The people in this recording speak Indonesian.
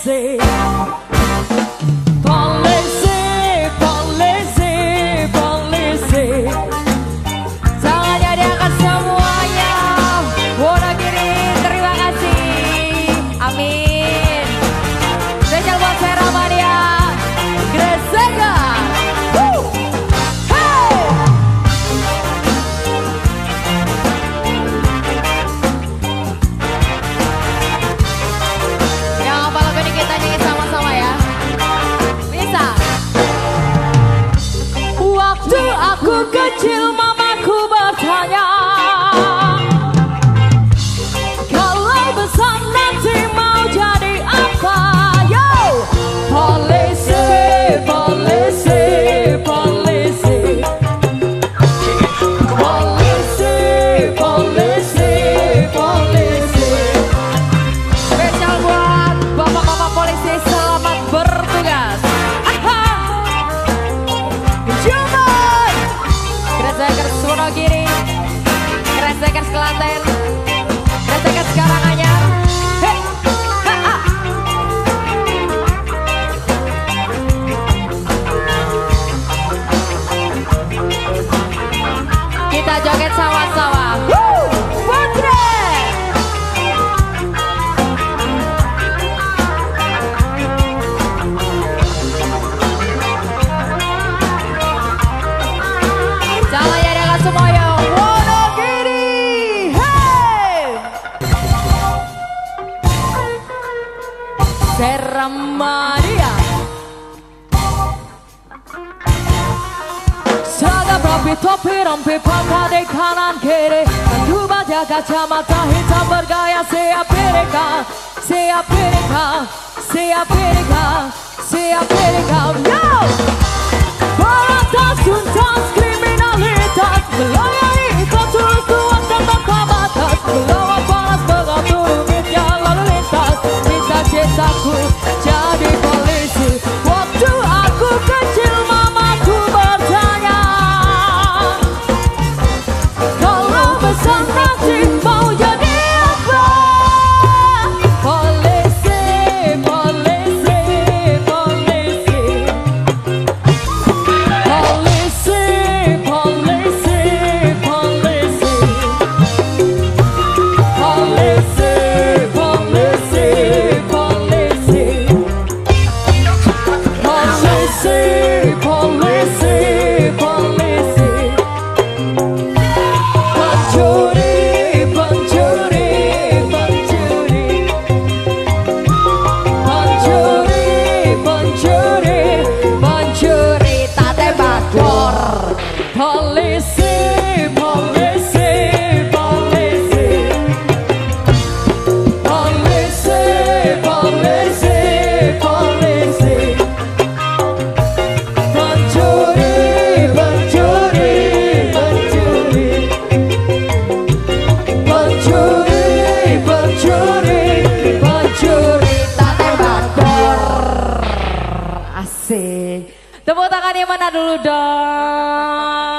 polisi. Polisi, polisi, polisi. Tangannya diangkat semuanya. Wonogiri, terima kasih. Amin. Spesial buat Vera Mania. Gresega. Hey. Yang apa lagu ini kita nyanyi sama-sama ya? Bisa. Waktu aku kecil mamaku bertanya, kalau besar nanti mau jadi apa? Yo, polisi, polisi, polisi, polisi, polisi, polisi. Spesial buat bapak-bapak polisi, selamat bertugas. Cuman Gresegers Wonogiri, Gresegers Klaten, Gresegers Karanganyar. Hey, ha, ha. Kita joget sama-sama. Woo, Putri. Jangan ya dengan semuanya. Wonogiri, hey. Seramadia. Seragam rapi, topi, rompi, pangkat di kanan kiri. Tentu baja kacamata hitam bergaya. Siap Pirika, siap Pirika, siap Pirika, siap Pirika. Yo! Berantas tuntas kriminalitas, melayani kontrol kuat dan tanpa batas, melawan panas mengatur rumitnya lalu lintas. Cita-citaku jadi polisi. Waktu aku kecil mamaku bertanya, kalau besar nanti mau jadi apa? Polisi, polisi, polisi. Polisi, polisi, polisi. Polisi, polisi, polisi. Polisi, polisi, polisi. Pencuri, pencuri, pencuri. Pencuri, pencuri, pencuri tak tembak dor. Polisi, polisi, polisi. Polisi, polisi, polisi. Pencuri, pencuri, pencuri. Pencuri, pencuri, pencuri tak tembak dor. Asik. Tepuk tangannya mana dulu dong?